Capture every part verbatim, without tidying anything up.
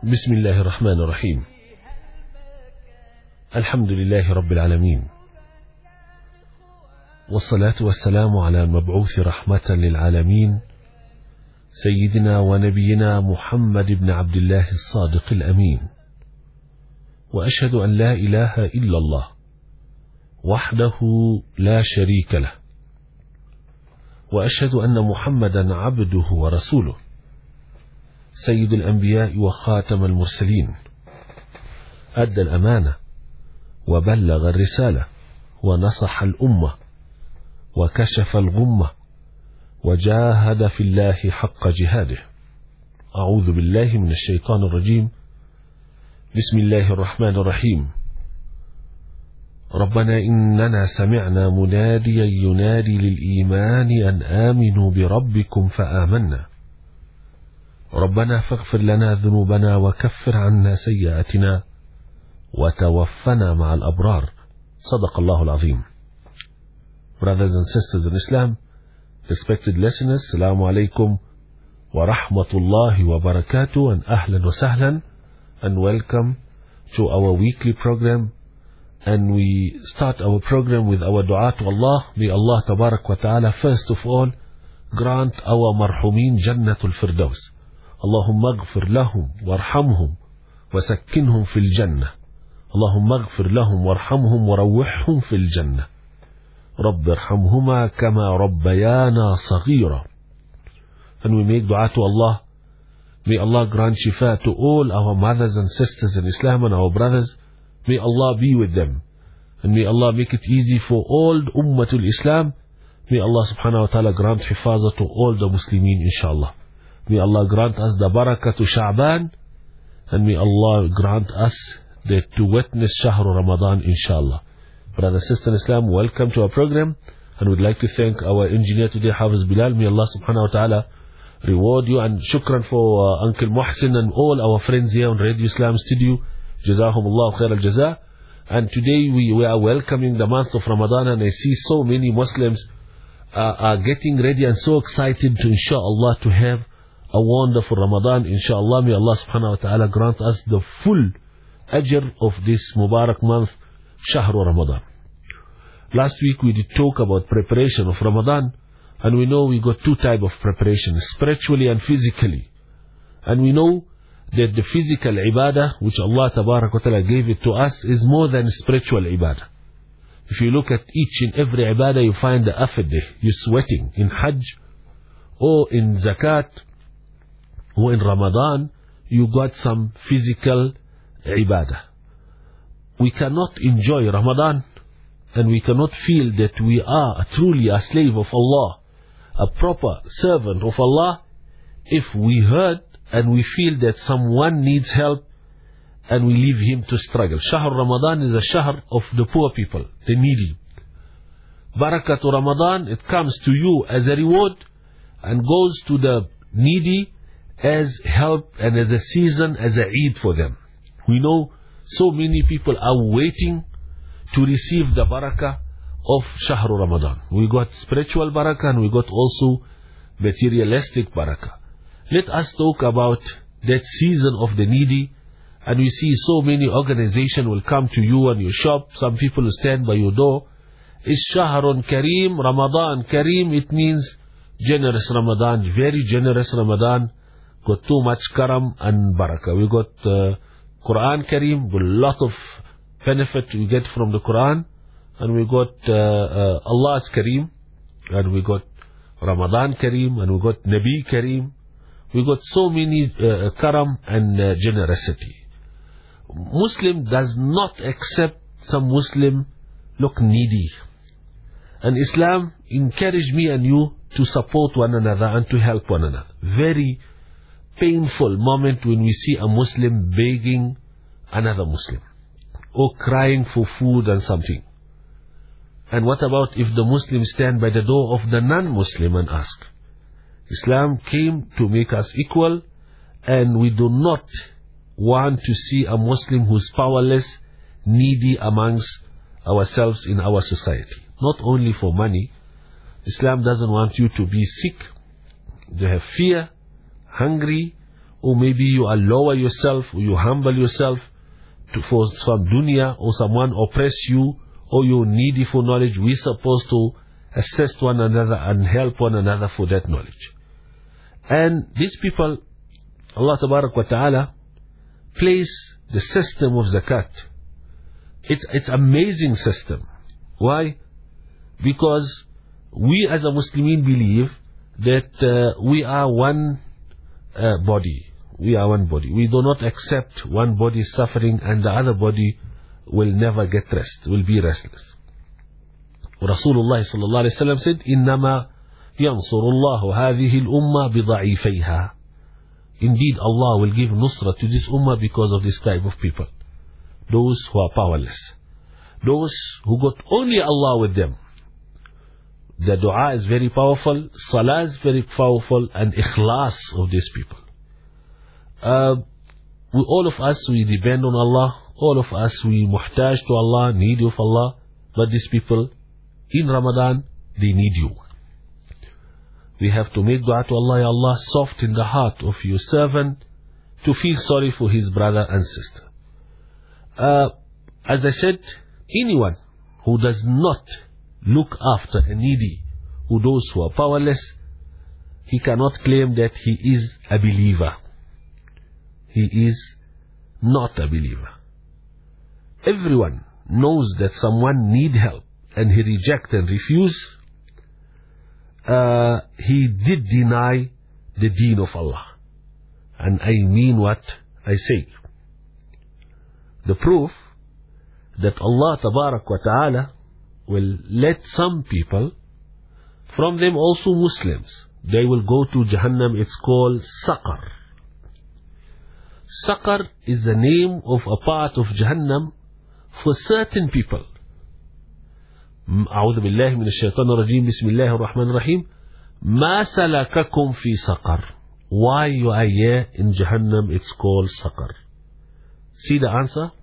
بسم الله الرحمن الرحيم. الحمد لله رب العالمين، والصلاة والسلام على المبعوث رحمة للعالمين سيدنا ونبينا محمد بن عبد الله الصادق الأمين. وأشهد أن لا إله إلا الله وحده لا شريك له، وأشهد أن محمدا عبده ورسوله سيد الأنبياء وخاتم المرسلين، أدى الأمانة وبلغ الرسالة ونصح الأمة وكشف الغمة وجاهد في الله حق جهاده. أعوذ بالله من الشيطان الرجيم. بسم الله الرحمن الرحيم. ربنا إننا سمعنا مناديا ينادي للإيمان أن آمنوا بربكم فآمنا، ربنا فاغفر لنا ذنوبنا وكفر عنا سيئاتنا وتوفنا مع الأبرار. صدق الله العظيم. Brothers and sisters in Islam, respected listeners, Assalamu alaikum wa rahmatullahi wa barakatuh, and ahlan wa sahlan, and welcome to our weekly program. And we start our program with our dua to Allah. May Allah tabarak wa ta'ala first of all grant our marhumin Jannatul Firdaus. Allahumma aghfir lahum warhamhum wasakkinhum fil jannah. Allahumma aghfir lahum warhamhum warawwihhum fil jannah. Rabbi irhamhuma kama rabbayana saghira. And we make dua to Allah. May Allah grant shifa to all our mothers and sisters in Islam and our brothers. May Allah be with them. And may Allah make it easy for all the Ummatul Islam. May Allah subhanahu wa ta'ala grant hifaza to all the Muslimin, inshallah. May Allah grant us the barakah to Sha'ban. And may Allah grant us the, to witness Shahr Ramadan, inshallah. Brother, sister in Islam, welcome to our program. And we'd like to thank our engineer today, Hafiz Bilal. May Allah subhanahu wa ta'ala reward you. And shukran for uh, Uncle Muhsin and all our friends here on Radio Islam Studio. Jazahumullah khair al-jaza. And today we, we are welcoming the month of Ramadan, and I see so many Muslims uh, are getting ready and so excited to, inshallah, to have a wonderful Ramadan. Inshallah, may Allah subhanahu wa ta'ala grant us the full ajr of this Mubarak month, Shahr Ramadan. Last week we did talk about preparation of Ramadan, and we know we got two types of preparation, spiritually and physically. And we know that the physical ibadah, which Allah tabarak wa ta'ala gave it to us, is more than spiritual ibadah. If you look at each and every ibadah, you find the effort there. You're sweating in Hajj, or in Zakat, or in Ramadan, you got some physical ibadah. We cannot enjoy Ramadan, and we cannot feel that we are truly a slave of Allah, a proper servant of Allah, if we heard and we feel that someone needs help and we leave him to struggle. Shahr Ramadan is a shahr of the poor people, the needy. Barakatu Ramadan, it comes to you as a reward and goes to the needy as help and as a season, as a Eid for them. We know so many people are waiting to receive the barakah of Shahr Ramadan. We got spiritual barakah and we got also materialistic barakah. Let us talk about that season of the needy. And we see so many organizations will come to you and your shop. Some people will stand by your door. It's Shahrun Kareem, Ramadan Kareem. It means generous Ramadan, very generous Ramadan. Got too much karam and barakah. We got uh, Quran Kareem, with a lot of benefit we get from the Quran. And we got uh, uh, Allah's Kareem. And we got Ramadan Kareem. And we got Nabi Kareem. We got so many uh, karam and uh, generosity. Muslim does not accept some Muslim look needy. And Islam encouraged me and you to support one another and to help one another. Very painful moment when we see a Muslim begging another Muslim or crying for food and something. And what about if the Muslims stand by the door of the non-Muslim and ask? Islam came to make us equal, and we do not want to see a Muslim who's powerless, needy amongst ourselves in our society. Not only for money. Islam doesn't want you to be sick, to have fear, hungry, or maybe you lower yourself, or you humble yourself to, for some dunya, or someone oppress you, or you're needy for knowledge, we're supposed to assist one another and help one another for that knowledge. And these people, Allah Tabarak wa Ta'ala, place the system of zakat. It's it's amazing system. Why? Because we as a Muslimin believe that uh, we are one uh, body. We are one body. We do not accept one body suffering and the other body will never get rest, will be restless. Rasulullah sallallahu alaihi wasallam said, "Innama yansurullahu hadhihi al-umma bida'ifayha." Indeed, Allah will give nusra to this ummah because of this type of people. Those who are powerless. Those who got only Allah with them. The dua is very powerful, salah is very powerful, and ikhlas of these people. Uh, we, all of us, we depend on Allah. All of us, we muhtaj to Allah, needy of Allah. But these people, in Ramadan, they need you. We have to make dua to Allah, Ya Allah, soften the heart of your servant to feel sorry for his brother and sister. Uh, as I said, anyone who does not look after a needy, who those who are powerless, he cannot claim that he is a believer. He is not a believer. Everyone knows that someone needs help and he reject and refuse. Uh, he did deny the deen of Allah. And I mean what I say. The proof that Allah Tabarak wa Ta'ala will let some people, from them also Muslims, they will go to Jahannam. It's called Saqar. Saqar is the name of a part of Jahannam for certain people. أعوذ بالله من الشيطان الرجيم بسم الله الرحمن الرحيم ما سلككم في سقر. Why you are here in Jahannam? It's called Saqar. See the answer?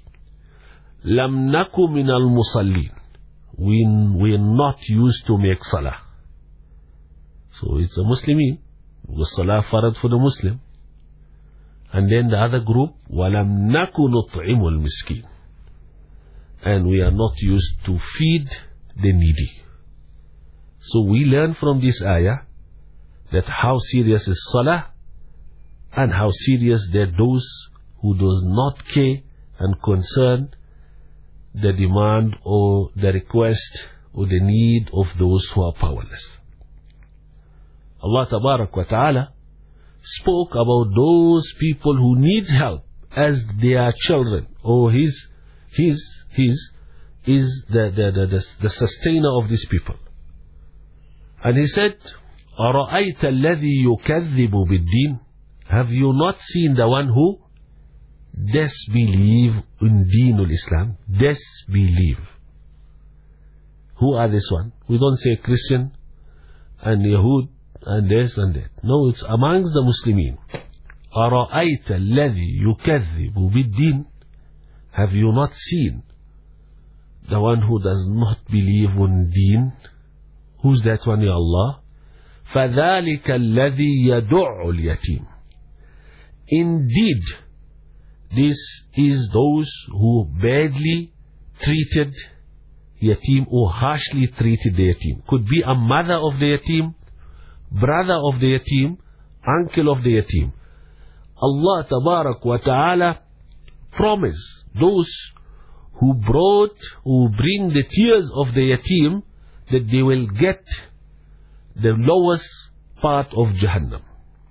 لم نكن من المصلين. We we are not used to make salah. So it's a Muslimin. The salah farad for the Muslim. And then the other group, ولم نكن نطعم المسكين. And we are not used to feed the needy. So we learn from this ayah that how serious is salah and how serious that those who does not care and concern the demand or the request or the need of those who are powerless. Allah Tabarak wa Ta'ala spoke about those people who need help as their children, or his his his is the the, the, the, the sustainer of these people. And he said, أَرَأَيْتَ الَّذِي يُكَذِّبُ بِالدِّينِ. Have you not seen the one who disbelieve in Deenul Islam? Disbelieve. Who are this one? We don't say Christian and Yahud and this and that. No, it's amongst the Muslimin. أَرَأَيْتَ الَّذِي يُكَذِّبُ بِالدِّينِ. Have you not seen the one who does not believe in Deen? Who's that one, Ya Allah? فَذَلِكَ الَّذِي يَدُعُّ الْيَتِيمِ. Indeed, this is those who badly treated yatim or harshly treated the yatim. Could be a mother of the yatim, brother of the yatim, uncle of the yatim. Allah Tabarak wa Ta'ala promise those who brought, who bring the tears of the yatim, that they will get the lowest part of Jahannam.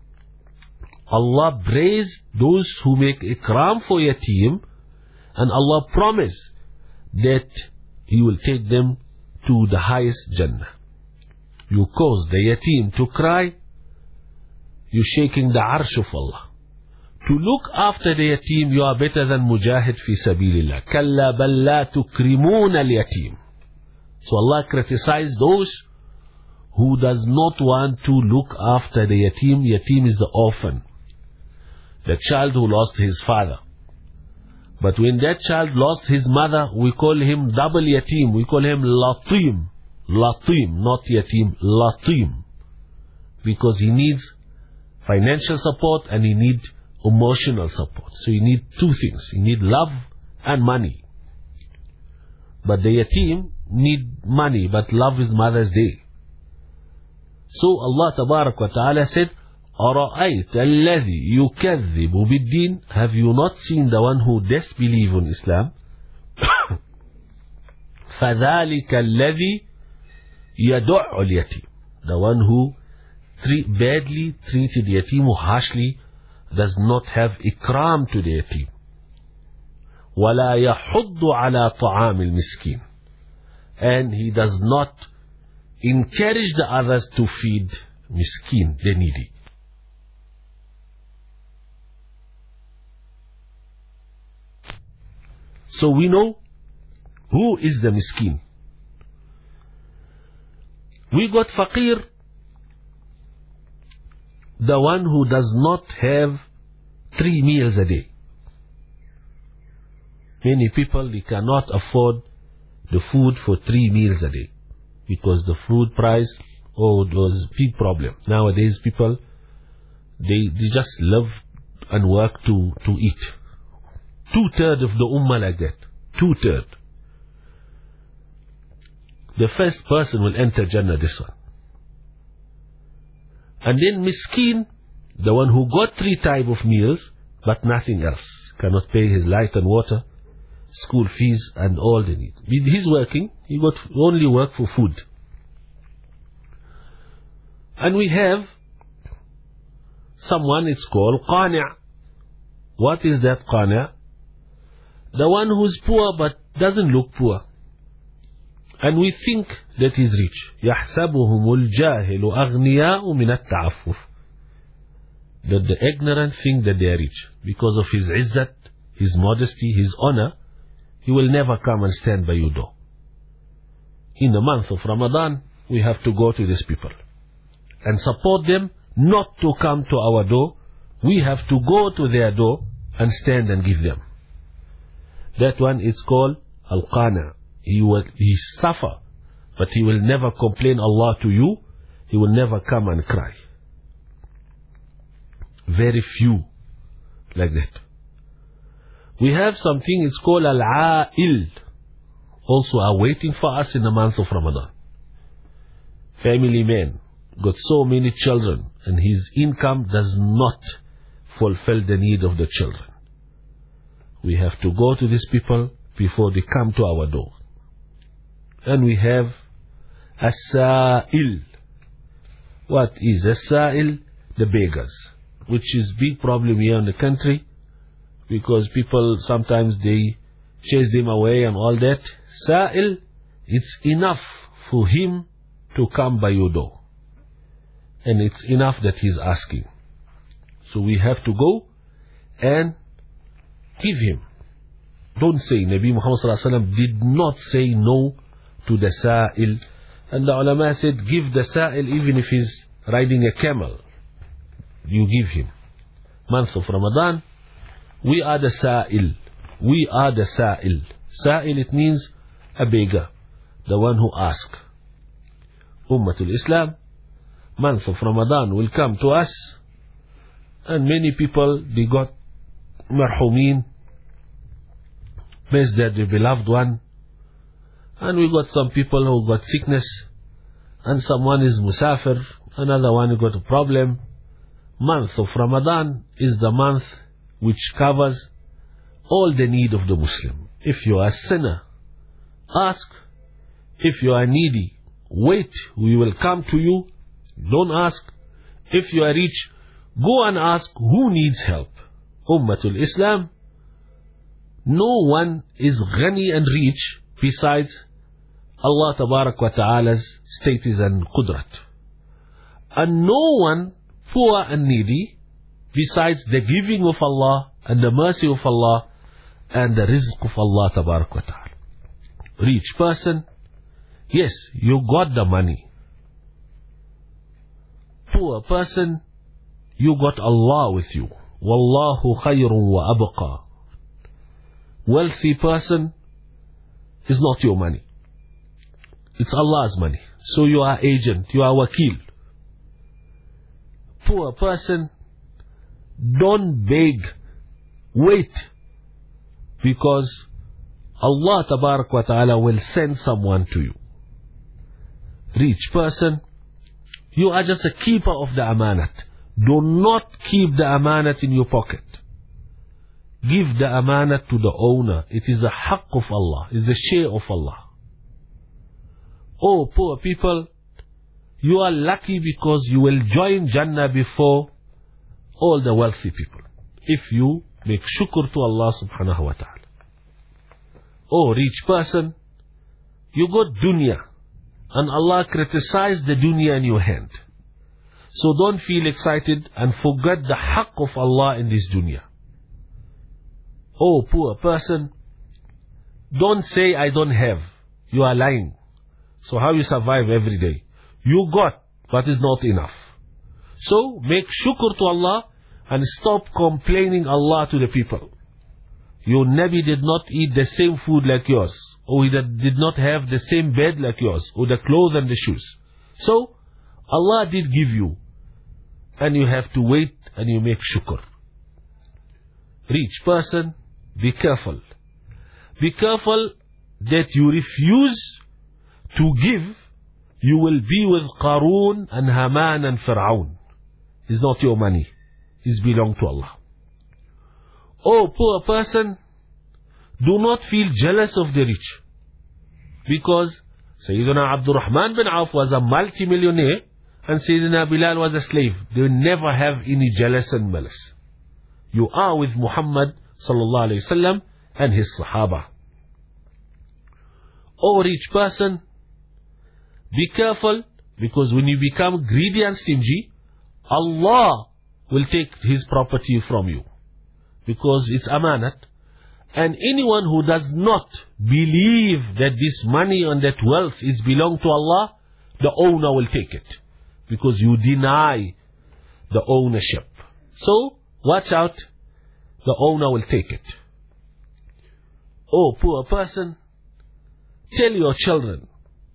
Allah praised those who make ikram for yatim, and Allah promised that He will take them to the highest Jannah. You cause the yatim to cry, you're shaking the arsh of Allah. To look after the yatim, you are better than mujahid fi sabilillah. Kalla bal la tukrimuna al-yatim. So Allah criticized those who does not want to look after the yatim. Yatim is the orphan, the child who lost his father. But when that child lost his mother, we call him double yatim. We call him latim. Latim, not yatim, latim. Because he needs financial support and he need emotional support. So you need two things. You need love and money. But the yatim need money, but love is Mother's Day. So Allah Tabarak wa Ta'ala said, أَرَأَيْتَ الَّذِي يُكَذِّبُ بِالدِّينِ. Have you not seen the one who disbelieves in Islam? فَذَلِكَ الَّذِي يَدُعُّ الْيَتِيمِ. The one who treat, badly treated yatim, who harshly does not have ikram to the yatim. وَلَا يَحُضُّ عَلَى طَعَامِ الْمِسْكِينِ. And he does not encourage the others to feed miskin, the needy. So we know who is the miskin. We got faqir, the one who does not have three meals a day. Many people, they cannot afford the food for three meals a day because the food price, oh, it was a big problem. Nowadays people, they, they just live and work to, to eat. Two-thirds of the ummah like that. Two-thirds. The first person will enter Jannah, this one. And then miskin, the one who got three type of meals, but nothing else. Cannot pay his light and water, school fees and all the needs. He's working, he got only work for food. And we have someone, it's called qani'. What is that qani'? The one who's poor but doesn't look poor. And we think that he's rich. يَحْسَبُهُمُ الْجَاهِلُ أَغْنِيَاءُ مِنَ التَّعَفُّفِ. That the ignorant think that they are rich. Because of his izzat, his modesty, his honor, he will never come and stand by your door. In the month of Ramadan, we have to go to these people and support them not to come to our door. We have to go to their door and stand and give them. That one is called Al-Qana'. He will he suffer, but he will never complain Allah to you. He will never come and cry. Very few like that. We have something, it's called Al-A'il, also are waiting for us in the month of Ramadan. Family man, got so many children, and his income does not fulfill the need of the children. We have to go to these people before they come to our door. And we have As-Sa'il. What is As-Sa'il? The beggars, which is big problem here in the country, because people sometimes they chase them away and all that. Sa'il, it's enough for him to come by your door, and it's enough that he's asking. So we have to go and give him. Don't say, Nabi Muhammad sallallahu alaihi wasallam did not say no to the Sa'il. And the ulama said, give the Sa'il even if he's riding a camel. You give him. Month of Ramadan, we are the Sa'il. We are the Sa'il. Sa'il, it means a beggar, the one who asks. Ummatul Islam, month of Ramadan will come to us, and many people, they got marhumin, miss their beloved one. And we got some people who got sickness, and someone is musafir, another one who got a problem. Month of Ramadan is the month which covers all the need of the Muslim. If you are a sinner, ask. If you are needy, wait, we will come to you. Don't ask. If you are rich, go and ask who needs help. Ummatul Islam, no one is ghani and rich besides Allah Tabarak wa Ta'ala's status and qudrat. And no one poor and needy besides the giving of Allah and the mercy of Allah and the rizq of Allah Tabarak wa Ta'ala. Rich person, yes, you got the money. Poor person, you got Allah with you. Wallahu khayrun wa abqa. Wealthy person is not your money. It's Allah's money. So you are agent, you are wakil. Poor person, Don't beg. Wait. Because Allah Tabarak wa Ta'ala will send someone to you. Rich person, you are just a keeper of the amanat. Do not keep the amanat in your pocket. Give the amanat to the owner. It is a haqq of Allah. It is a share of Allah. Oh, poor people, you are lucky because you will join Jannah before all the wealthy people, if you make shukr to Allah subhanahu wa ta'ala. Oh, rich person, you got dunya, and Allah criticized the dunya in your hand. So don't feel excited and forget the haqq of Allah in this dunya. Oh, poor person, don't say I don't have. You are lying. So how you survive every day? You got, but it's not enough. So make shukr to Allah and stop complaining Allah to the people. Your Nabi did not eat the same food like yours, or he did not have the same bed like yours, or the clothes and the shoes. So Allah did give you, and you have to wait and you make shukr. Rich person, be careful. Be careful that you refuse to give. You will be with Qarun and Haman and Fir'aun. It's not your money. It belongs to Allah. Oh, poor person, do not feel jealous of the rich. Because Sayyidina Abdul Rahman bin Auf was a multi-millionaire and Sayyidina Bilal was a slave. They will never have any jealous and malice. You are with Muhammad sallallahu alayhi wasallam and his Sahaba. Oh, rich person, be careful, because when you become greedy and stingy, Allah will take his property from you. Because it's amanat. And anyone who does not believe that this money and that wealth is belong to Allah, the owner will take it. Because you deny the ownership. So, watch out, the owner will take it. Oh, poor person, tell your children,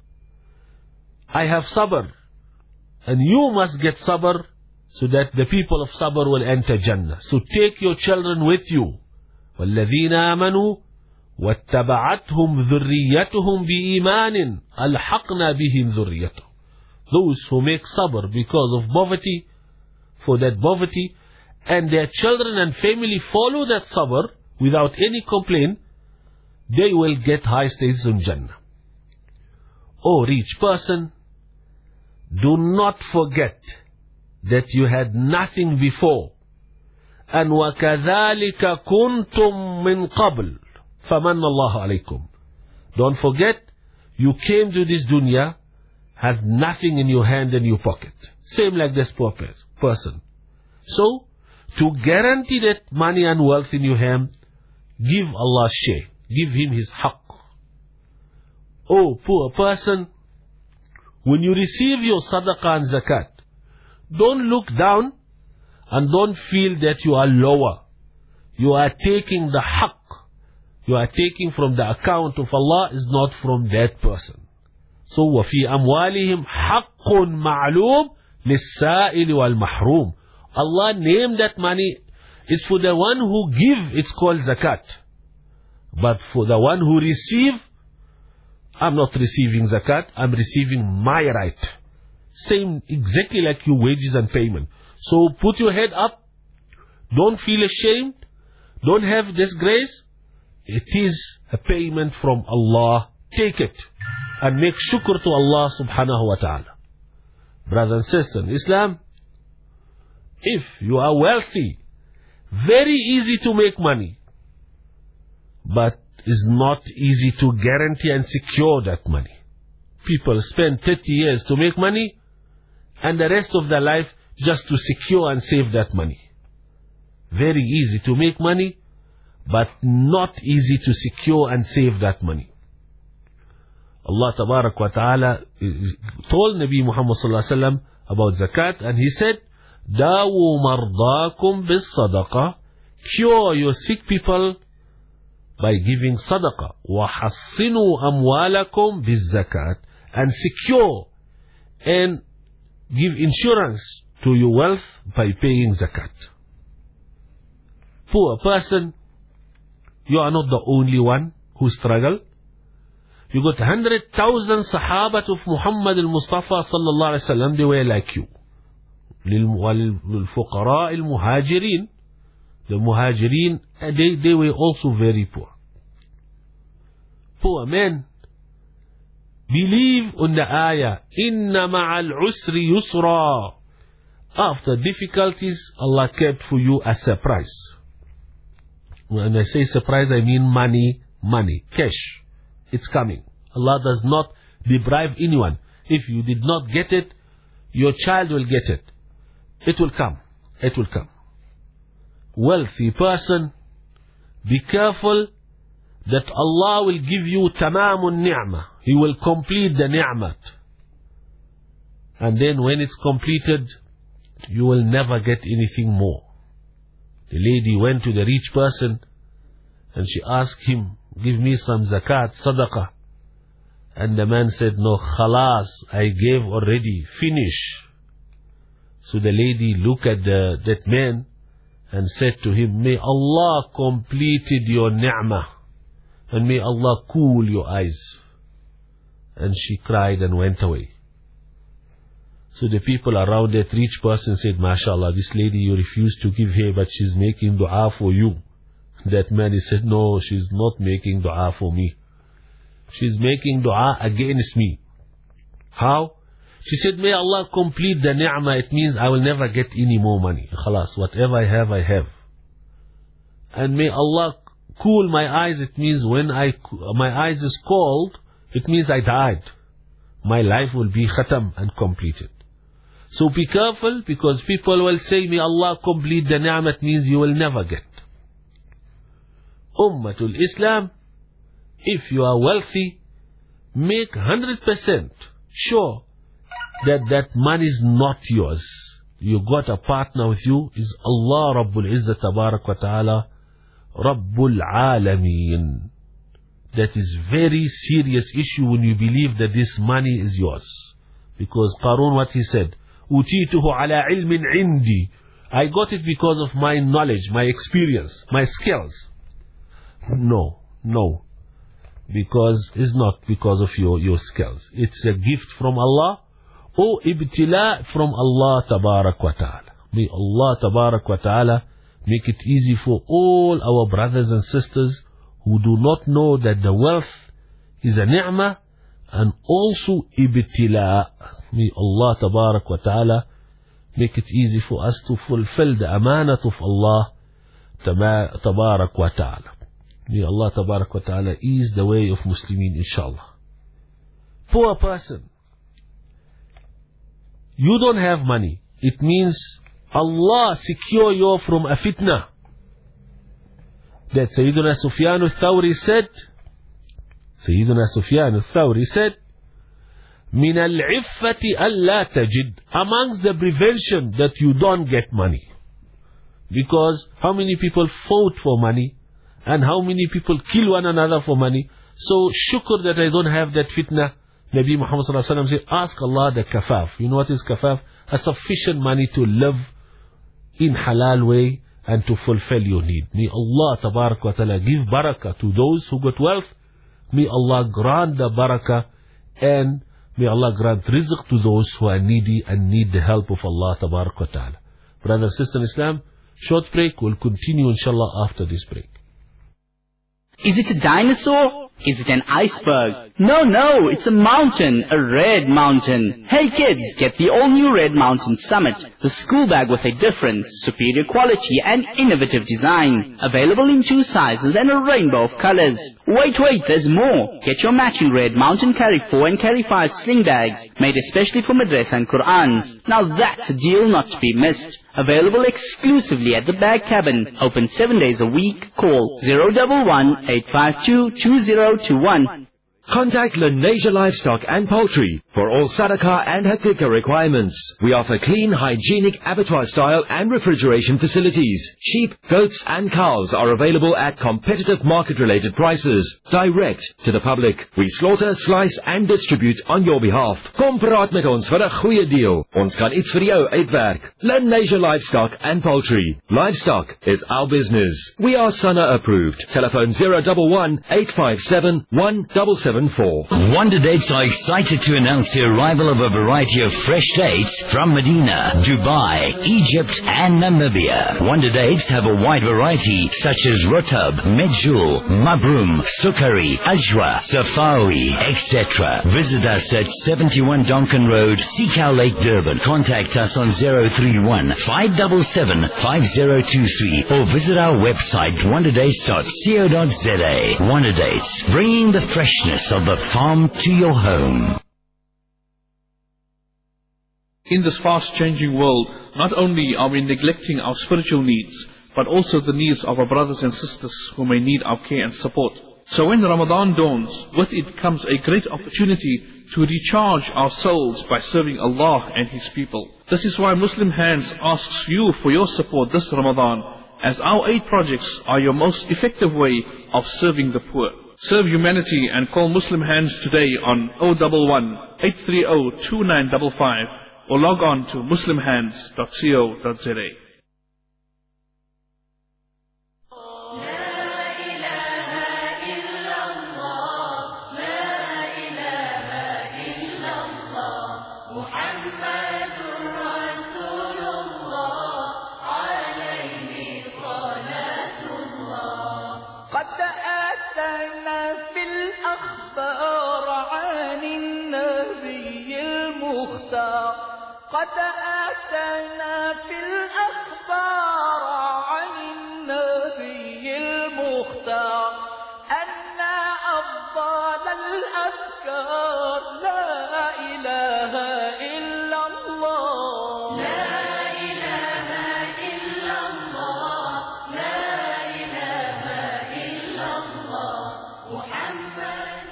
I have sabr, and you must get sabr so that the people of sabr will enter Jannah. So take your children with you. وَالَّذِينَ آمَنُوا وَاتَّبَعَتْهُمْ ذُرِّيَّتُهُمْ بِإِيمَانٍ أَلْحَقْنَا بِهِمْ ذُرِّيَّتُهُمْ. Those who make sabr because of poverty, for that poverty, and their children and family follow that sabr without any complaint, they will get high status in Jannah. Oh, rich person, do not forget that you had nothing before. And وَكَذَلِكَ كُنْتُم مِّن قَبْلِ فَمَنَّ اللَّهُ عَلَيْكُمْ. Don't forget, you came to this dunya, had nothing in your hand and your pocket. Same like this poor person. So, to guarantee that money and wealth in your hand, give Allah share. Give him his haqq. Oh, poor person, when you receive your sadaqah and zakat, don't look down and don't feel that you are lower. You are taking the haqq. You are taking from the account of Allah, is not from that person. So, وَفِي أَمْوَالِهِمْ حَقٌّ مَعْلُومٌ لِلسَّائِلِ وَالْمَحْرُومِ. Allah named that money. It's for the one who give, it's called zakat. But for the one who receive, I'm not receiving zakat, I'm receiving my right. Same, exactly like your wages and payment. So put your head up. Don't feel ashamed. Don't have disgrace. It is a payment from Allah. Take it and make shukr to Allah subhanahu wa ta'ala. Brothers and sisters in Islam, if you are wealthy, very easy to make money, but it's not easy to guarantee and secure that money. People spend thirty years to make money, and the rest of their life just to secure and save that money. Very easy to make money, but not easy to secure and save that money. Allah Tabarak wa Ta'ala told Nabi Muhammad Sallallahu Alaihi Wasallam about zakat, and he said, Dawu mardakum bis sadaqa, cure your sick people by giving sadaqah. وَحَصِّنُوا أَمْوَالَكُمْ بِالزَّكَاةِ, and secure and give insurance to your wealth by paying zakat. poor person, you are not the only one who struggle. You got one hundred thousand Sahabat of Muhammad al-Mustafa sallallahu alayhi wa sallam, they were like you. للفقراء المهاجرين, the Muhajirin, they, they were also very poor. Poor men. Believe on the ayah, Inna ma'al usri yusra. After difficulties, Allah kept for you a surprise. When I say surprise, I mean money, money, cash. It's coming. Allah does not deprive anyone. If you did not get it, your child will get it. It will come. It will come. Wealthy person, be careful that Allah will give you tamamun ni'mah. He will complete the ni'mat. And then when it's completed, you will never get anything more. The lady went to the rich person and she asked him, give me some zakat, sadaqah. And the man said, no, khalas, I gave already, finish. So the lady looked at the, that man and said to him, may Allah completed your ni'mah and may Allah cool your eyes. And she cried and went away. So the people around that rich person said, mashallah, this lady you refused to give her, but she's making dua for you. That man, he said, no, she's not making dua for me. She's making dua against me. How? She said, may Allah complete the ni'mah. It means I will never get any more money. Khalas, whatever I have, I have. And may Allah cool my eyes. It means when I my eyes is cold, it means I died. My life will be khatam and completed. So be careful, because people will say, may Allah complete the ni'mah. It means you will never get. Ummatul Islam, if you are wealthy, make one hundred percent sure that that money is not yours. You got a partner with you, is Allah Rabbul Izzat Tabarak wa Ta'ala, Rabbul Alameen. That is very serious issue when you believe that this money is yours. Because Qarun, what he said, Utituhu ala ilmin indi. I got it because of my knowledge, my experience, my skills. No, no. Because it's not because of your, your skills. It's a gift from Allah, or ibtila from Allah Tabarak wa Ta'ala. May Allah Tabarak wa Ta'ala make it easy for all our brothers and sisters who do not know that the wealth is a ni'mah and also ibtila. May Allah Tabarak wa Ta'ala make it easy for us to fulfill the amanat of Allah Tabarak wa Ta'ala. May Allah Tabarak wa Ta'ala ease the way of Muslimin, inshallah. Poor person, you don't have money. It means Allah secure you from a fitna. That Sayyiduna Sufyan al-Thawri said, Sayyiduna Sufyan al-Thawri said, min al-iffati alla tajid, amongst the prevention that you don't get money. Because how many people fought for money, and how many people kill one another for money. So shukr that I don't have that fitna. Nabi Muhammad sallallahu alaihi wasallam said, ask Allah the kafaf. You know what is kafaf? A sufficient money to live in halal way and to fulfill your need. May Allah Tabarak wa Ta'ala give barakah to those who got wealth. May Allah grant the barakah, and may Allah grant rizq to those who are needy and need the help of Allah Tabarak wa Ta'ala. Brothers and sisters in Islam, short break. We'll continue inshallah after this break. Is it a dinosaur? Is it an iceberg? No, no, it's a mountain, a red mountain. Hey kids, get the all-new Red Mountain Summit, the school bag with a different, superior quality and innovative design. Available in two sizes and a rainbow of colors. Wait, wait, there's more. Get your matching Red Mountain Carry four and Carry five sling bags, made especially for Madrasa and Qur'ans. Now that's a deal not to be missed. Available exclusively at the Bag Cabin. Open seven days a week. Call zero one one, eight five two, two zero two one. Contact Lenasia Livestock and Poultry for all sadaqah and hakika requirements. We offer clean, hygienic abattoir style and refrigeration facilities. Sheep, goats and cows are available at competitive market-related prices, direct to the public. We slaughter, slice and distribute on your behalf. Kom praat met ons vir 'n goeie deal. Ons kan iets vir jou uitwerk. Lenasia Livestock and Poultry. Livestock is our business. We are SANA approved. Telephone zero one one, eight five seven, one seven seven four. Wonder Dates are excited to announce the arrival of a variety of fresh dates from Medina, Dubai, Egypt and Namibia. Wonder Dates have a wide variety such as Rotab, Medjool, Mabroom, Sukari, Ajwa, Safawi, et cetera. Visit us at seventy-one Donkin Road, Seacow Lake, Durban. Contact us on zero three one, five seven seven, five zero two three or visit our website wonder dates dot co dot za. Wonder Dates, bringing the freshness of the farm to your home. In this fast-changing world, not only are we neglecting our spiritual needs, but also the needs of our brothers and sisters who may need our care and support. So when Ramadan dawns, with it comes a great opportunity to recharge our souls by serving Allah and His people. This is why Muslim Hands asks you for your support this Ramadan, as our aid projects are your most effective way of serving the poor. Serve humanity and call Muslim Hands today on zero one one, eight three zero, two nine five five or log on to muslim hands dot co dot za. قد آتانا في الأخبار عن النبي المختار أن أفضل الأذكار لا إله إلا الله لا إله إلا الله لا إله إلا الله محمد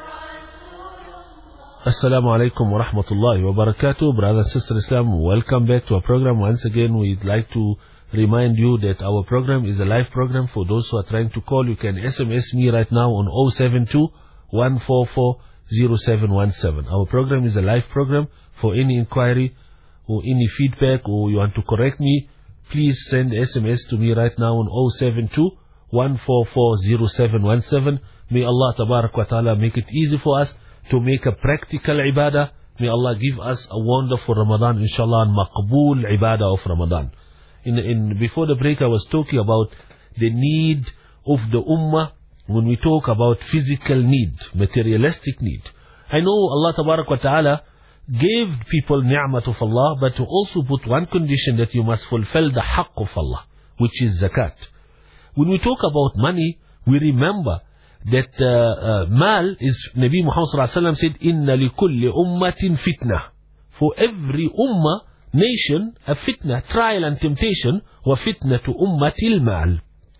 رسول الله. Assalamu alaikum wa rahmatullahi wa barakatuh. Brothers and sisters Islam, welcome back to our program. Once again, we'd like to remind you that our program is a live program. For those who are trying to call, you can S M S me right now on zero seven two, one four four, zero seven one seven. Our program is a live program. For any inquiry or any feedback or you want to correct me, please send S M S to me right now on zero seven two, one four four, zero seven one seven. May Allah tabarak wa ta'ala make it easy for us to make a practical ibadah. May Allah give us a wonderful Ramadan, inshallah, and maqbool ibadah of Ramadan. In, in, before the break, I was talking about the need of the ummah when we talk about physical need, materialistic need. I know Allah tabarak wa ta'ala gave people ni'mat of Allah, but to also put one condition that you must fulfill the haqq of Allah, which is zakat. When we talk about money, we remember that uh, uh, mal is, Nabi Muhammad sallallahu alaihi wasallam said, inna li kulli ummatin fitna. For every ummah, nation, a fitna, trial and temptation, wa fitna to ummatil mal.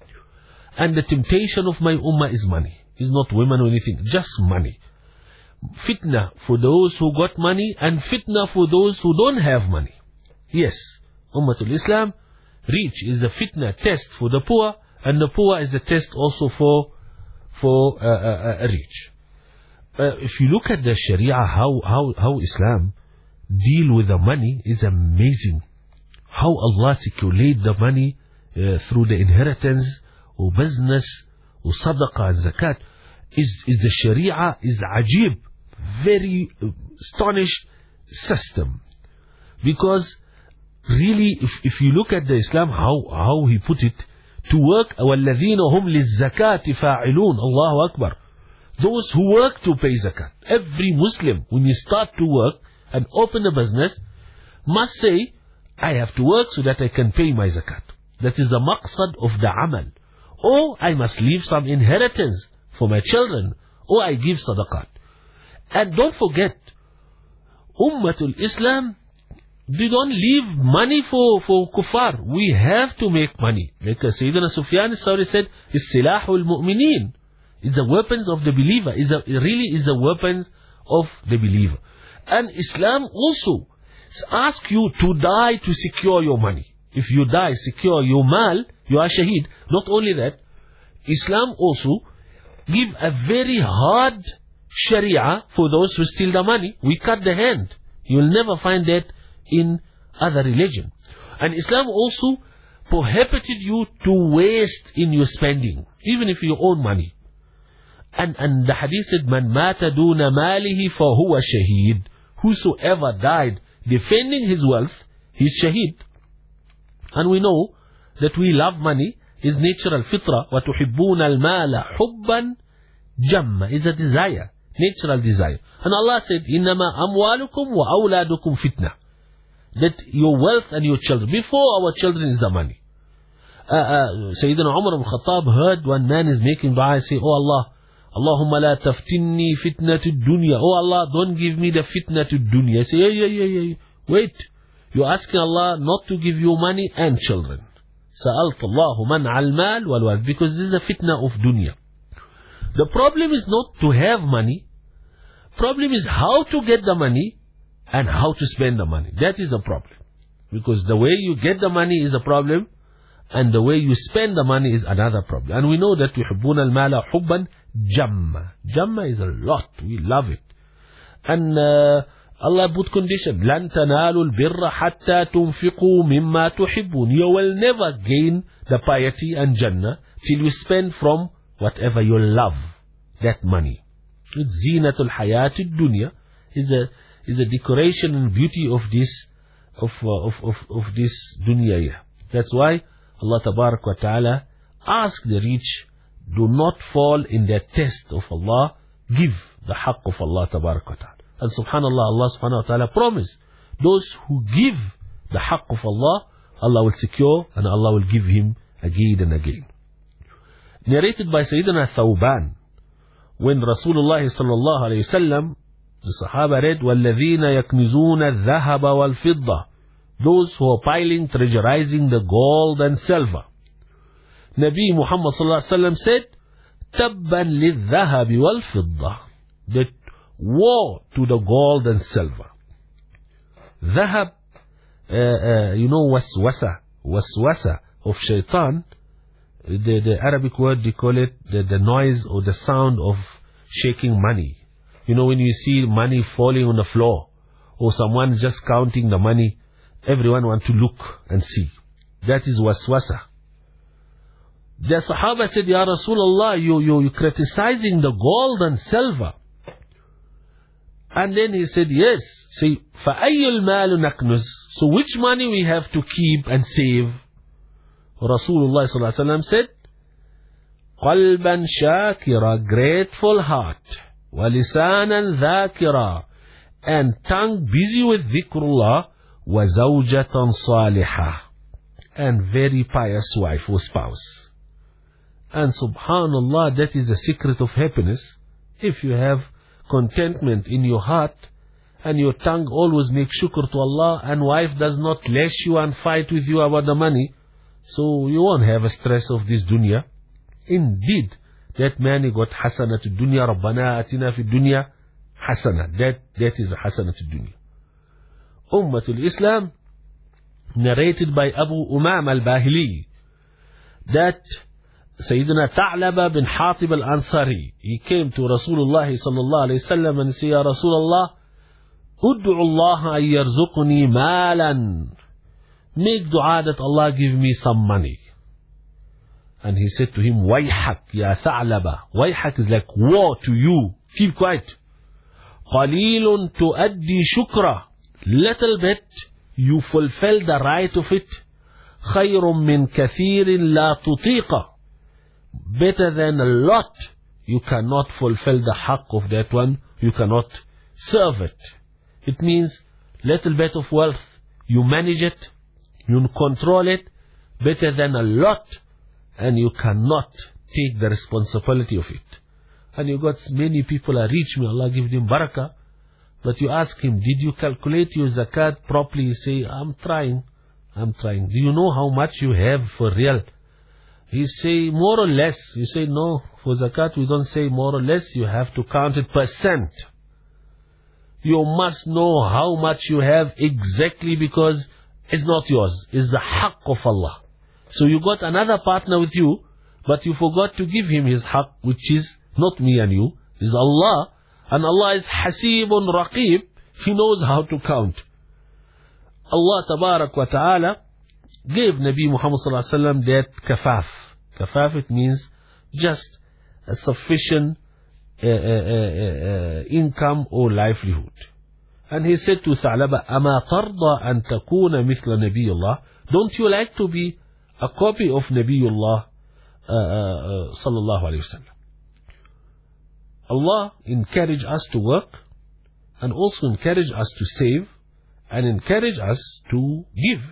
And the temptation of my ummah is money. It's not women or anything, just money. Fitna for those who got money and fitna for those who don't have money. Yes, Ummatul Islam, rich is a fitna test for the poor, and the poor is a test also for for uh, uh, uh, rich. Uh, if you look at the Sharia, how, how, how Islam deal with the money is amazing. How Allah circulate the money uh, through the inheritance or business or sadaqah and zakat is, is the Sharia is ajib, very astonished system. Because really, if, if you look at the Islam, how, how he put it, to work, وَالَّذِينَ هُمْ لِلزَّكَاةِ فَاعِلُونَ. Allahu Akbar. Those who work to pay zakat. Every Muslim, when you start to work and open a business, must say, I have to work so that I can pay my zakat. That is the maqsad of the amal. Or I must leave some inheritance for my children. Or I give sadaqat. And don't forget, Ummatul Islam, they don't leave money for, for kuffar. We have to make money. Like Sayyidina Sufyan al-Thawri said, Is-silahul mu'mineen. It's the weapons of the believer. It's a, it really is the weapons of the believer. And Islam also asks you to die to secure your money. If you die, secure your mal, you are shaheed. Not only that, Islam also give a very hard sharia for those who steal the money. We cut the hand. You will never find that in other religion. And Islam also prohibited you to waste in your spending, even if you own money. And, and the hadith said, Man mata duna malihi fahuwa shaheed. Whosoever died defending his wealth, he's shaheed. And we know that we love money is natural fitra. وَتُحِبُّونَ الْمَالَ حُبًّا جَمَّ is a desire, natural desire. And Allah said, إِنَّمَا أَمْوَالُكُمْ وَأَوْلَادُكُمْ فِتْنَةً. That your wealth and your children, before our children is the money. Uh, uh, Sayyidina Umar ibn Khattab heard one man is making dua, say, Oh Allah, Allahumma la taftinni fitnatu dunya. Oh Allah, don't give me the fitnatu dunya. Say, yeah, yeah, yeah, yeah. Wait. You're asking Allah not to give you money and children. Sa'alt Allahu man al-mal wal-walad. Because this is a fitna of dunya. The problem is not to have money. Problem is how to get the money and how to spend the money. That is the problem. Because the way you get the money is a problem, and the way you spend the money is another problem. And we know that يُحِبُّونَ الْمَالَ حُبًّا جَمَّ. Jamma is a lot. We love it. And uh, Allah put condition. لَن تَنَالُوا الْبِرَّ حَتَّى تُنْفِقُوا مِمَّا تُحِبُّونَ. You will never gain the piety and Jannah till you spend from whatever you love, that money. It's zinatul hayatid dunya, is a is a decoration and beauty of this of uh, of, of of this dunya. That's why Allah Tabarak wa Ta'ala ask the rich, do not fall in the test of Allah, give the haqq of Allah Tabarak wa Ta'ala. And subhanallah, Allah subhanahu wa ta'ala promised those who give the haqq of Allah, Allah will secure and Allah will give him again and again. Narrated by Sayyidina Thawban, when Rasulullah sallallahu alayhi wasallam, the Sahaba read, وَالَّذِينَ يَكْنِزُونَ الذَّهَبَ وَالْفِضَّةِ, those who are piling, treasurizing the gold and silver. Nabi Muhammad sallallahu alayhi wasallam said, تَبًّا لِلذَّهَبِ وَالْفِضَّةِ, that woe to the gold and silver. Dhahab, uh, uh, you know, waswasa, waswasa of shaitan. The, the Arabic word, they call it the, the noise or the sound of shaking money. You know, when you see money falling on the floor, or someone just counting the money, everyone wants to look and see. That is waswasa. The Sahaba said, Ya Rasulullah, you, you, you're criticizing the gold and silver. And then he said, yes. Say, فَأَيُّ الْمَالُ نَكْنُزْ, so which money we have to keep and save? Rasulullah sallallahu alaihi wasallam said, قَلْبًا شَاكِرًا, grateful heart, وَلِسَانًا ذَاكِرًا, and tongue busy with dhikrullah, وَزَوْجَةً صَالِحًا, and very pious wife or spouse. And subhanallah, that is the secret of happiness. If you have contentment in your heart, and your tongue always makes shukr to Allah, and wife does not lash you and fight with you about the money, so you won't have a stress of this dunya. Indeed, that man he got hasana to dunya, Rabbana atina fi dunya hasana. That, that is a hasana to dunya. Ummatul Islam, narrated by Abu Umam al-Bahili, that Sayyidina Ta'laba bin Hatib al-Ansari, he came to Rasulullah sallallahu alayhi wasallam and said, Ya Rasulullah, ud'u Allah an yarzuqni malan, make dua that Allah give me some money. And he said to him, Wayhak ya Tha'laba. Wayhak is like woe to you. Keep quiet. Qalilun tuaddi shukra. Little bit you fulfill the right of it. Khayrun min kathirin la tutiqa. Better than a lot. You cannot fulfill the haqq of that one. You cannot serve it. It means little bit of wealth, you manage it, you control it, better than a lot, and you cannot take the responsibility of it. And you got many people are rich, may Allah give them barakah, but you ask him, did you calculate your zakat properly? You say, I'm trying, I'm trying. Do you know how much you have for real? He say more or less. You say no, for zakat we don't say more or less, you have to count it percent. You must know how much you have exactly, because it's not yours, it's the haqq of Allah. So you got another partner with you, but you forgot to give him his haqq, which is not me and you, is Allah. And Allah is Hasibun Raqib, He knows how to count. Allah Tabarak wa Ta'ala gave Nabi Muhammad Sallallahu Alaihi Wasallam that kafaf. Kafaf, it means just a sufficient uh, uh, uh, income or livelihood. And he said to Tha'laba, أَمَا تَرْضَى أَن تَكُونَ مِثْلَ نَبِيِّ اللَّهِ, don't you like to be a copy of Nabiullah uh, uh, Sallallahu Alaihi Wasallam? Allah encourage us to work, and also encourage us to save, and encourage us to give.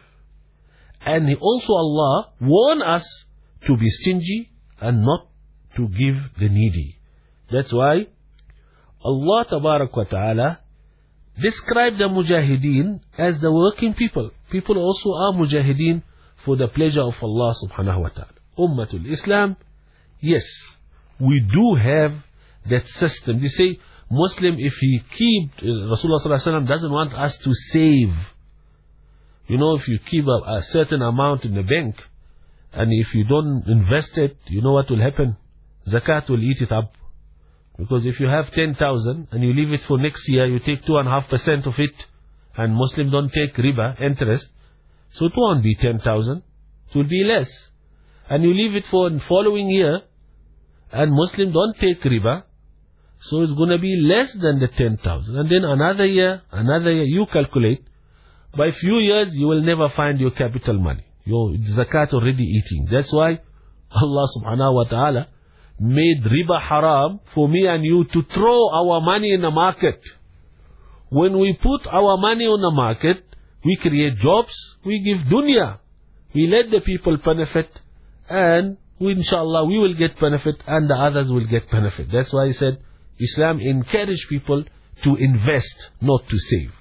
And he also, Allah, warn us to be stingy and not to give the needy. That's why Allah Tabarak wa Ta'ala described the mujahideen as the working people. People also are mujahideen for the pleasure of Allah Subhanahu wa Ta'ala. Ummatul Islam, yes, we do have that system. They say Muslim, if he keep, Rasulullah Sallallahu Alaihi Wasallam doesn't want us to save. You know, if you keep a, a certain amount in the bank, and if you don't invest it, you know what will happen? Zakat will eat it up. Because if you have ten thousand and you leave it for next year, you take two point five percent of it, and Muslim don't take riba, interest, so it won't be ten thousand, it will be less. And you leave it for the following year, and Muslim don't take riba, so it's going to be less than the ten thousand. And then another year, another year, you calculate. By few years, you will never find your capital money. Your zakat already eating. That's why Allah Subhanahu wa Ta'ala made riba haram for me and you to throw our money in the market. When we put our money on the market, we create jobs, we give dunya. We let the people benefit, and we, inshallah, we will get benefit, and the others will get benefit. That's why he said, Islam encourage people to invest, not to save.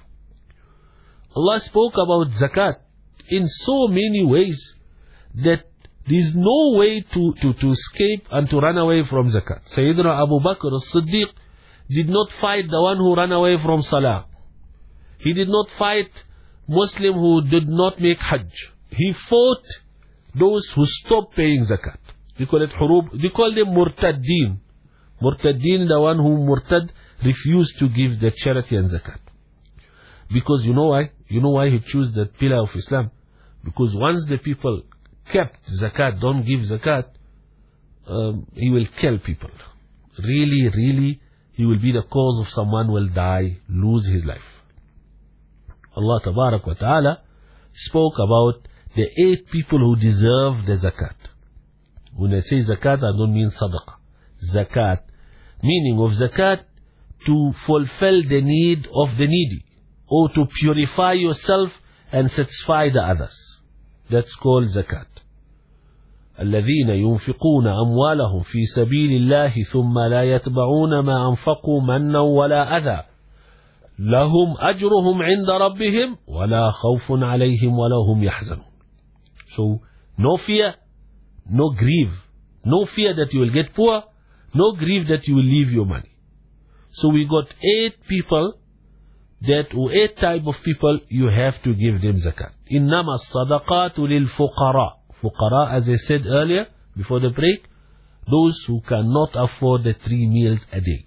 Allah spoke about zakat in so many ways that there is no way to, to, to escape and to run away from zakat. Sayyidina Abu Bakr as-Siddiq did not fight the one who ran away from salah. He did not fight Muslim who did not make hajj. He fought those who stopped paying zakat. They call it hurub. They call them murtaddeen. Murtaddeen, the one who murtad refused to give the charity and zakat. Because you know why? You know why he chose the pillar of Islam? Because once the people kept zakat, don't give zakat, um, he will kill people. Really, really, he will be the cause of someone will die, lose his life. Allah Tabarak wa Ta'ala spoke about the eight people who deserve the zakat. When I say zakat, I don't mean sadaqah. Zakat, meaning of zakat, to fulfill the need of the needy, or to purify yourself and satisfy the others. That's called zakat. الذين ينفقون أموالهم في سبيل الله ثم لا يتبعون ما أنفقوا منا ولا أذى لهم أجرهم عند ربهم ولا خوف عليهم ولا هم يحزنون. So, no fear, no grief. No fear that you will get poor, no grief that you will leave your money. So we got eight people, that or eight type of people you have to give them zakat. إنما الصدقات للفقراء. Fuqara, as I said earlier, before the break, those who cannot afford the three meals a day.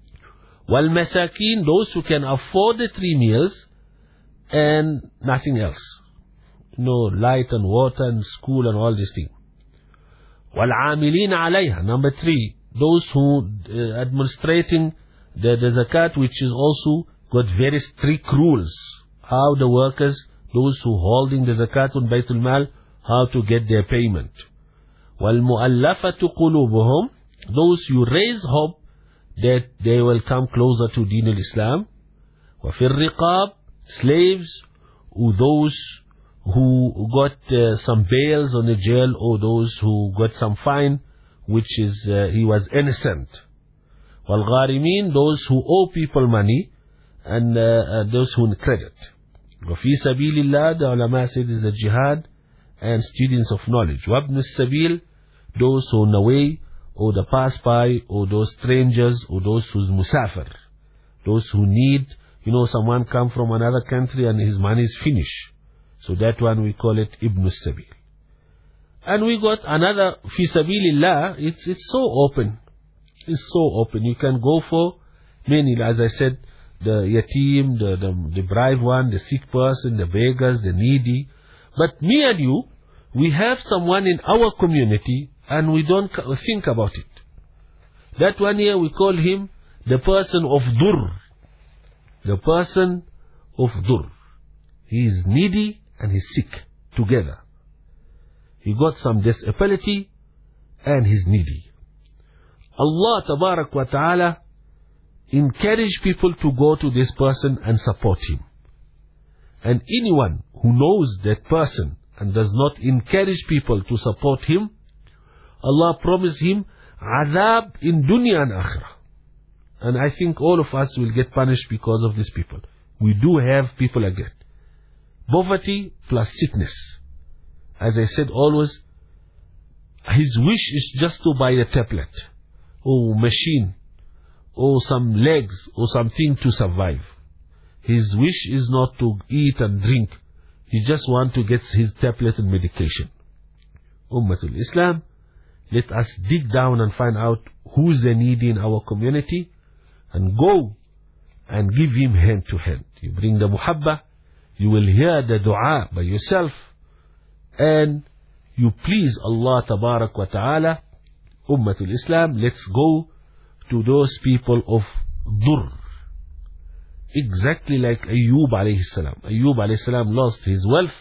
والمساكين, those who can afford the three meals and nothing else. No light and water and school and all these things. والعاملين عليها, number three, those who uh, administrating the, the zakat, which is also got very strict rules. How the workers, those who holding the zakat on Baytul Mal, how to get their payment. وَالْمُؤَلَّفَةُ قُلُوبُهُمْ, those you raise hope that they will come closer to Deen al-Islam. وَفِي الرِّقَابِ, slaves, or those who got uh, some bails on the jail, or those who got some fine, which is uh, he was innocent. وَالْغَارِمِينَ, those who owe people money, and uh, uh, those who in credit. وَفِي سَبِيلِ اللَّهِ, the ulama said is the jihad and students of knowledge. وَابْنِ السَّبِيل, those who are on the way, or the pass-by, or those strangers, or those who's musafir. Those who need, you know, someone come from another country and his money is finished. So that one we call it Ibn Sabil. And we got another Fi Sabilillah, it's, it's so open. It's so open. You can go for many, as I said, the yatim, the, the, the brave one, the sick person, the beggars, the needy. But me and you, we have someone in our community and we don't think about it. That one here, we call him the person of dur. The person of dur. He is needy and he's sick together. He got some disability and he's needy. Allah Tabarak wa Ta'ala encourage people to go to this person and support him. And anyone who knows that person and does not encourage people to support him, Allah promised him azab in dunya and akhirah. And I think all of us will get punished because of these people. We do have people like that. Poverty plus sickness. As I said always, his wish is just to buy a tablet, or machine, or some legs, or something to survive. His wish is not to eat and drink. He just wants to get his tablet and medication. Ummatul Islam, let us dig down and find out who's the needy in our community, and go and give him hand to hand. You bring the muhabba, you will hear the dua by yourself, and you please Allah Tabarak wa Ta'ala. Ummatul Islam, let's go to those people of dur. Exactly like Ayyub alayhi salam. Ayyub alayhi salam lost his wealth,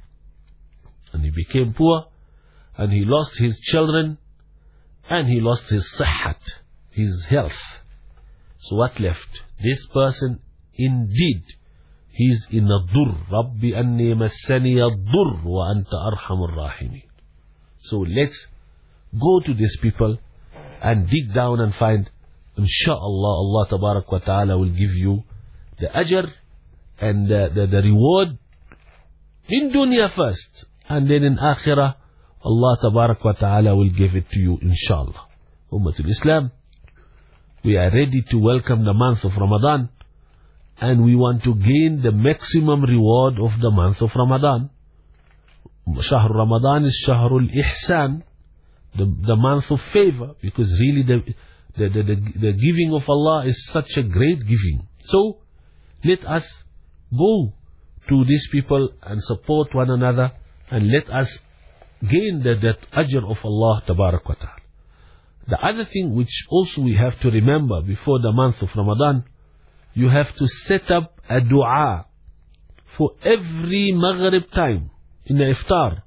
and he became poor, and he lost his children, and he lost his sihat, his health. So what left? This person, indeed, he's in a dur. Rabbi anni massani ad-dur wa anta arhamur rahimin. So let's go to these people and dig down and find, inshaAllah, Allah Tabarak wa Ta'ala will give you the ajr and the, the, the reward in dunya first, and then in akhirah, Allah Tabarak wa Ta'ala will give it to you, inshaAllah. Ummatul Islam, we are ready to welcome the month of Ramadan, and we want to gain the maximum reward of the month of Ramadan. Shahr Ramadan is Shahrul Ihsan, the, the month of favor, because really the, the, the, the, the giving of Allah is such a great giving. So, let us go to these people and support one another, and let us gain the, that ajr of Allah Tabarak wa Ta'ala. The other thing which also we have to remember before the month of Ramadan, you have to set up a dua for every Maghrib time in the iftar,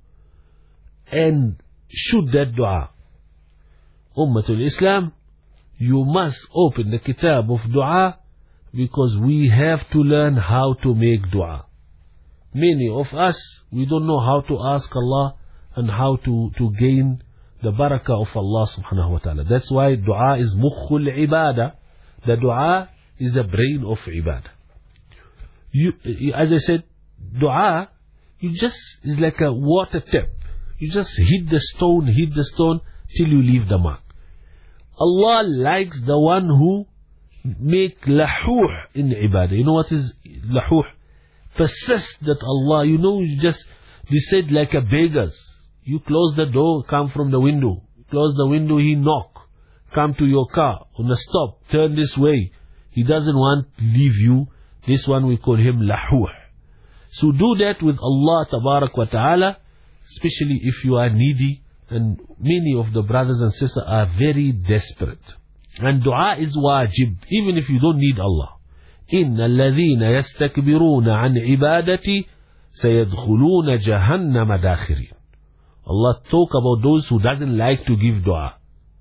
and shoot that dua. Ummatul Islam, you must open the kitab of dua, because we have to learn how to make dua. Many of us, we don't know how to ask Allah and how to, to gain the barakah of Allah subhanahu wa ta'ala. That's why dua is mukhul ibadah. The dua is the brain of ibadah. You, as I said, dua, you just, is like a water tap. You just hit the stone, hit the stone, till you leave the mark. Allah likes the one who make lahuh in ibadah. You know what is lahuh? Persist that Allah, you know, you just, they said like a beggars. You close the door, come from the window. Close the window, he knock. Come to your car, on the stop, turn this way. He doesn't want to leave you. This one we call him lahuh. So do that with Allah Tabarak wa Ta'ala, especially if you are needy, and many of the brothers and sisters are very desperate. And dua is wajib, even if you don't need Allah. إِنَّ الَّذِينَ يَسْتَكْبِرُونَ عَنْ عِبَادَتِي سَيَدْخُلُونَ جَهَنَّمَ دَاخِرِينَ. Allah talk about those who doesn't like to give dua.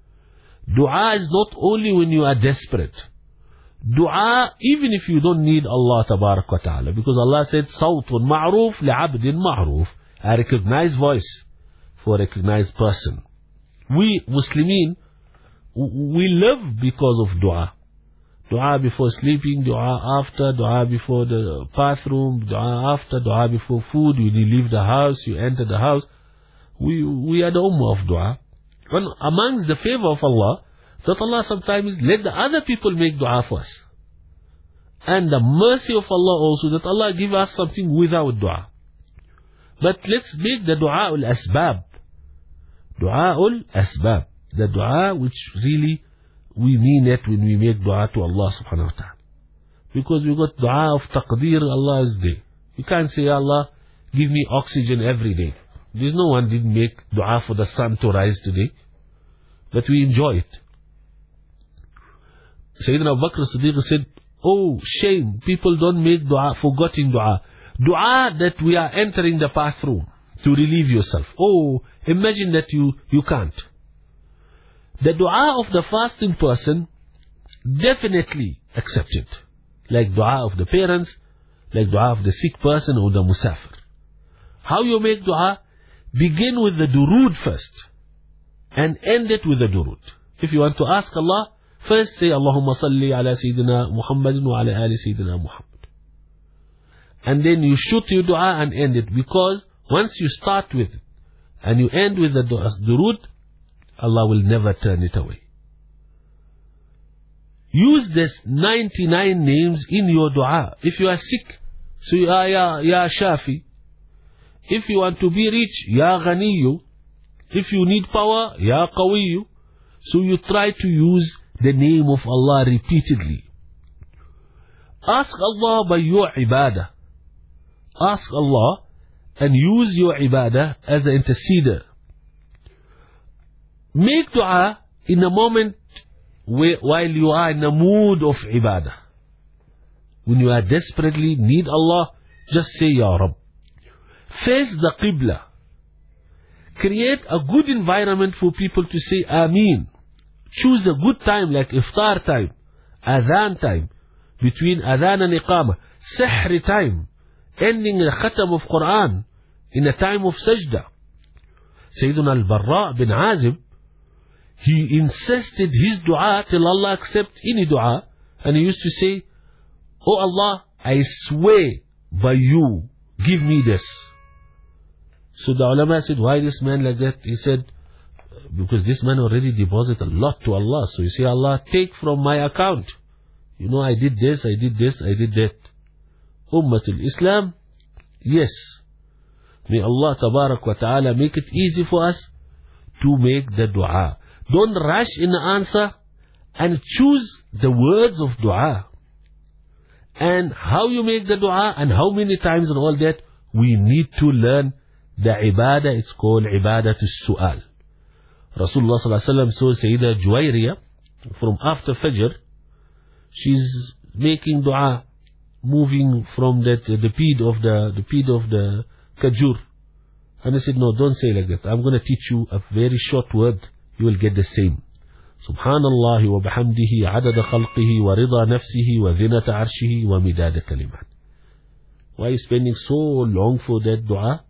Dua is not only when you are desperate. Dua, even if you don't need Allah Tabarak wa Ta'ala, because Allah said, صَوْتٌ مَعْرُوفٌ لِعَبْدٍ مَعْرُوفٌ, a recognized voice for a recognized person. We Muslimin, we live because of dua. Dua before sleeping, dua after, dua before the bathroom, dua after, dua before food. When you leave the house, you enter the house. We we are the ummah of dua. One amongst the favor of Allah, that Allah sometimes let the other people make dua for us. And the mercy of Allah also, that Allah give us something without dua. But let's make the dua ul-asbab. Dua ul-asbab. The dua which really we mean it when we make dua to Allah subhanahu wa ta'ala. Because we got dua of taqdeer, Allah is there. You can't say, Allah, give me oxygen every day. There's no one didn't make dua for the sun to rise today. But we enjoy it. Sayyidina Abu Bakr as-Siddiq said, oh, shame, people don't make dua, forgetting dua. Dua that we are entering the bathroom to relieve yourself. Oh, imagine that you, you can't. The dua of the fasting person, definitely accepted. Like dua of the parents, like dua of the sick person or the musafir. How you make dua? Begin with the durood first. And end it with the durood. If you want to ask Allah, first say, Allahumma salli ala Sayyidina Muhammadin wa ala ali Sayyidina Muhammad. And then you shoot your dua and end it. Because once you start with it, and you end with the durood, Allah will never turn it away. Use this ninety-nine names in your dua. If you are sick, so you are ya, ya Shafi. If you want to be rich, Ya Ghaniyu. If you need power, Ya Qawiyu. So you try to use the name of Allah repeatedly. Ask Allah by your ibadah. Ask Allah and use your ibadah as an interceder. Make dua in a moment where, while you are in a mood of ibadah. When you are desperately need Allah, just say, Ya Rabb. Face the Qibla. Create a good environment for people to say Ameen. Choose a good time like iftar time, adhan time, between adhan and iqamah, sihri time, ending the khatam of Quran in a time of sajda. Sayyiduna al-Barra bin Azib, he insisted his dua till Allah accept any dua, and he used to say, Oh Allah, I swear by you, give me this. So the ulama said, why this man like that? He said, because this man already deposited a lot to Allah. So you say, Allah, take from my account. You know, I did this, I did this, I did that. Ummatul Islam, yes. May Allah tabarak wa ta'ala make it easy for us to make the dua. Don't rush in the answer and choose the words of dua. And how you make the dua and how many times and all that, we need to learn the ibadah. It's called ibadah as-su'al. Rasulullah sallallahu alaihi wasallam saw Sayyidah Juwairiya from after Fajr. She's making dua, moving from that uh, the peed of the the peed of the kajur. And I said, no, don't say like that. I'm going to teach you a very short word. You will get the same. Subhanallah wa bihamdihi adada khalqihi wa rida nafsihi wa zinata arshihi wa midada kalimat. Why are you spending so long for that dua?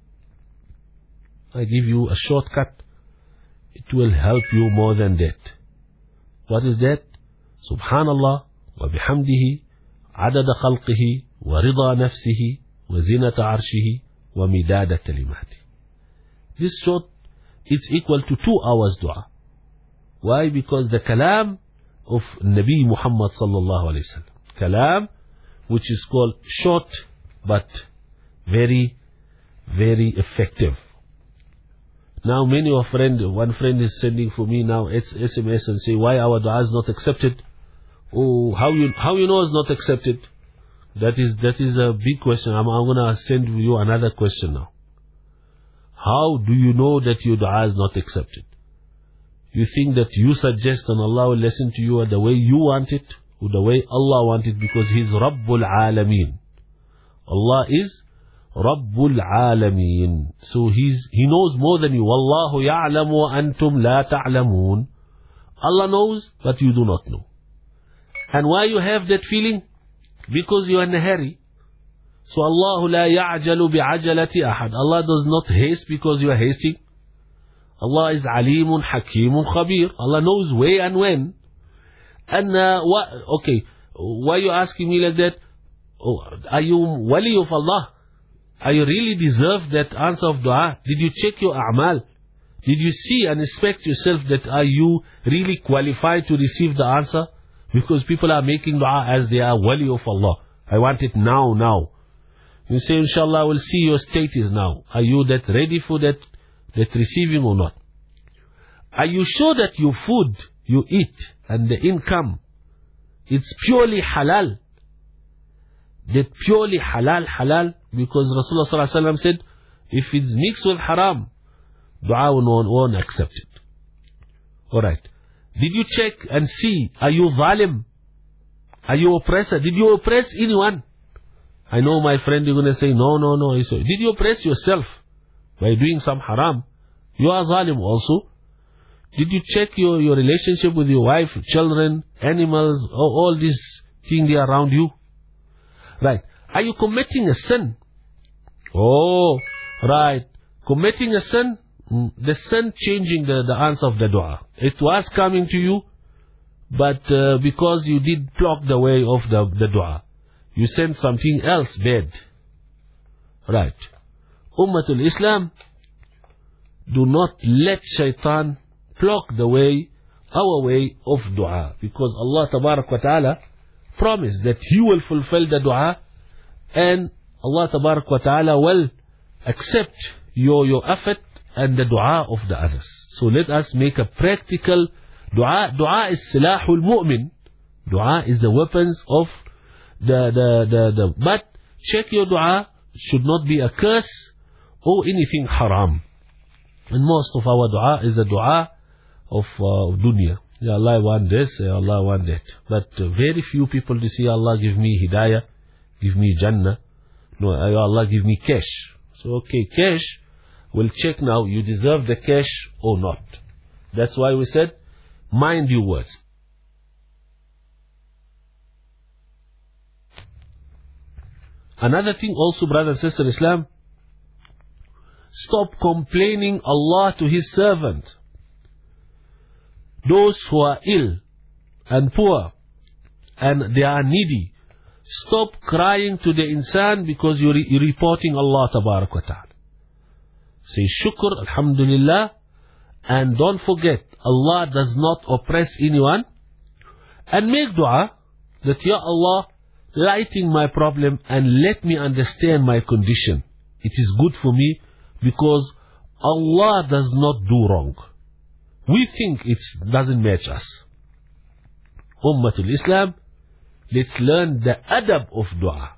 I give you a shortcut. It will help you more than that. What is that? Subhanallah wa bihamdihi adada khalqihi wa rida nafsihi wa zinata arshihi wa midada kalimati. This short, it's equal to two hours dua. Why? Because the kalam of Nabi Muhammad sallallahu alayhi wa sallam. Kalam, which is called short but very, very effective. Now many of friend, one friend is sending for me now S M S and say, why our dua is not accepted? Oh, how you how you know it's not accepted? That is that is a big question. I'm, I'm gonna send you another question now. How do you know that your dua is not accepted? You think that you suggest and Allah will listen to you the way you want it, or the way Allah wants it, because He's Rabbul Alameen. Allah is Rabbul Alameen. So he's, He knows more than you. Wallahu ya'lamu wa antum la ta'lamoon. Allah knows, but you do not know. And why you have that feeling? Because you are in a hurry. So Allah la ya'jalu bi'ajalati ahad. Allah does not haste because you are hasting. Allah is Alimun, Hakimun, Khabir. Allah knows where and when. And uh, what? Okay, why are you asking me like that? Oh, are you wali of Allah? Are you really deserve that answer of dua? Did you check your a'mal? Did you see and inspect yourself that are you really qualified to receive the answer? Because people are making dua as they are wali of Allah. I want it now, now. You say, inshallah, we'll see your status now. Are you that ready for that, that receiving or not? Are you sure that your food you eat and the income, it's purely halal? That purely halal, halal? Because Rasulullah sallallahu alaihi wasallam said, if it's mixed with haram, dua won't, won't accept it. Alright. Did you check and see, are you zalim? Are you oppressor? Did you oppress anyone? I know my friend, you're going to say, no, no, no. Did you oppress yourself by doing some haram? You are zalim also. Did you check your, your relationship with your wife, children, animals, all, all these things there around you? Right. Are you committing a sin? Oh, right. Committing a sin, the sin changing the, the answer of the dua. It was coming to you, but uh, because you did block the way of the, the dua, you sent something else bad. Right. Ummatul Islam, do not let shaitan block the way, our way of dua. Because Allah Tabarak wa Ta'ala promised that He will fulfill the dua, and Allah Tabarak wa Ta'ala will accept your, your effort and the dua of the others. So let us make a practical dua. Dua is silahul mu'min. Dua is the weapons of the, the, the, the, but check your dua should not be a curse or anything haram. And most of our dua is a dua of uh, dunya. Ya Allah, I want this, Ya Allah, I want that. But uh, very few people to say, Allah, give me hidayah, give me jannah. No, Ya Allah, give me cash. So, okay, cash, we'll check now, you deserve the cash or not. That's why we said, mind your words. Another thing also, brothers and sisters in Islam, stop complaining Allah to His servant. Those who are ill and poor and they are needy, stop crying to the insan because you're, re you're reporting Allah Tabarak wa Ta'ala. Say shukr, alhamdulillah, and don't forget, Allah does not oppress anyone. And make dua that, Ya Allah, lighting my problem and let me understand my condition. It is good for me because Allah does not do wrong. We think it doesn't match us. Ummatul Islam, let's learn the adab of dua.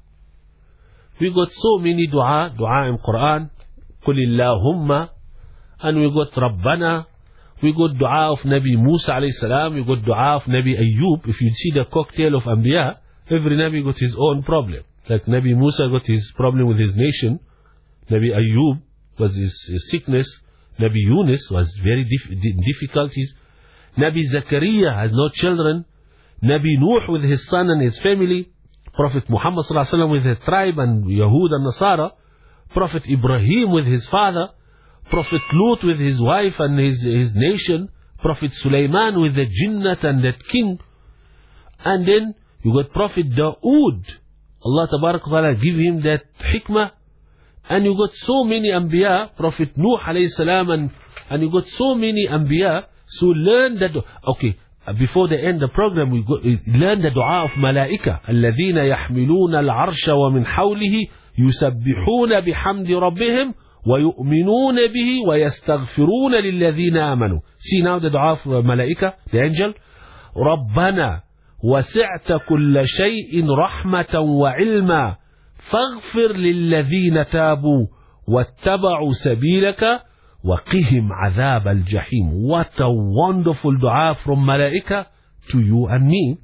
We got so many dua, dua in Quran, Qulillahumma, and we got Rabbana, we got dua of Nabi Musa alayhi salam, we got dua of Nabi Ayyub. If you see the cocktail of Anbiya, every Nabi got his own problem. Like Nabi Musa got his problem with his nation, Nabi Ayyub was his, his sickness, Nabi Yunus was very dif difficulties, Nabi Zakaria has no children, Nabi Nuh with his son and his family, Prophet Muhammad sallallahu alaihi wasallam with his tribe and Yahud and Nasara, Prophet Ibrahim with his father, Prophet Lut with his wife and his, his nation, Prophet Sulaiman with the Jinnat and that king, and then you got Prophet Dawood, Allah Tabarak wa Ta'ala give him that hikmah. And you got so many Anbiya, Prophet Nuh alayhi salam, and, and you got so many Anbiya. So learn that, okay, before the end of the program, we got, learn the dua of Malaika. الَّذِينَ يَحْمِلُونَ الْعَرْشَ وَمِنْ حَوْلِهِ يُسَبِّحُونَ بِحَمْدِ رَبِّهِمْ وَيُؤْمِنُونَ بِهِ وَيَسْتَغْفِرُونَ لِلَّذِينَ آمَنُوا. See now the dua of Malaika, the angel. رَبَّنَا وَسِعْتَ كُلَّ شَيْءٍ رَحْمَةً وَعِلْمًا فاغفر للذين تابوا واتبعوا سبيلك وقهم عذاب الجحيم. What a wonderful dua from Malaika to you and me.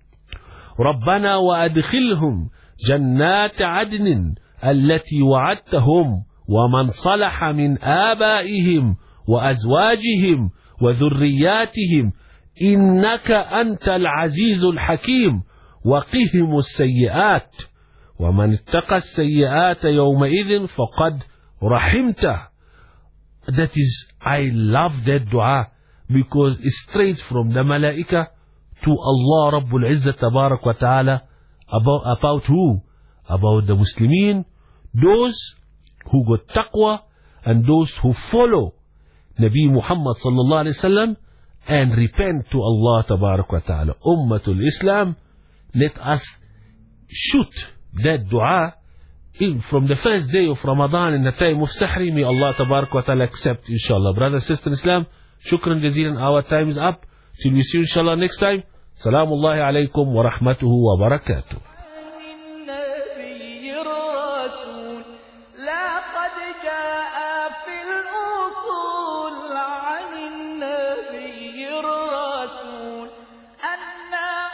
ربنا وأدخلهم جنات عدن التي وعدتهم ومن صلح من آبائهم وأزواجهم وذرياتهم إنك أنت العزيز الحكيم وقهم السيئات وَمَنِ اتَّقَى السَّيِّئَاتَ يَوْمَئِذٍ فَقَدْ رَحِمْتَهُ. That is, I love that dua because it's straight from the Malaika to Allah Rabbul Izzat Tabarak wa Ta'ala about, about who? About the Muslimin, those who got taqwa and those who follow Nabi Muhammad sallallahu alayhi wasallam and repent to Allah tabarak wa ta'ala. Ummatul Islam, let us shoot that dua in from the first day of Ramadan in the time of Sahri. May Allah tabarak wa ta'ala accept, inshallah. Brothers, sisters, Islam, shukran jazeelan. Our time is up. Till we see you inshallah next time. Salamullahi alaykum wa rahmatuhu wa barakatuh.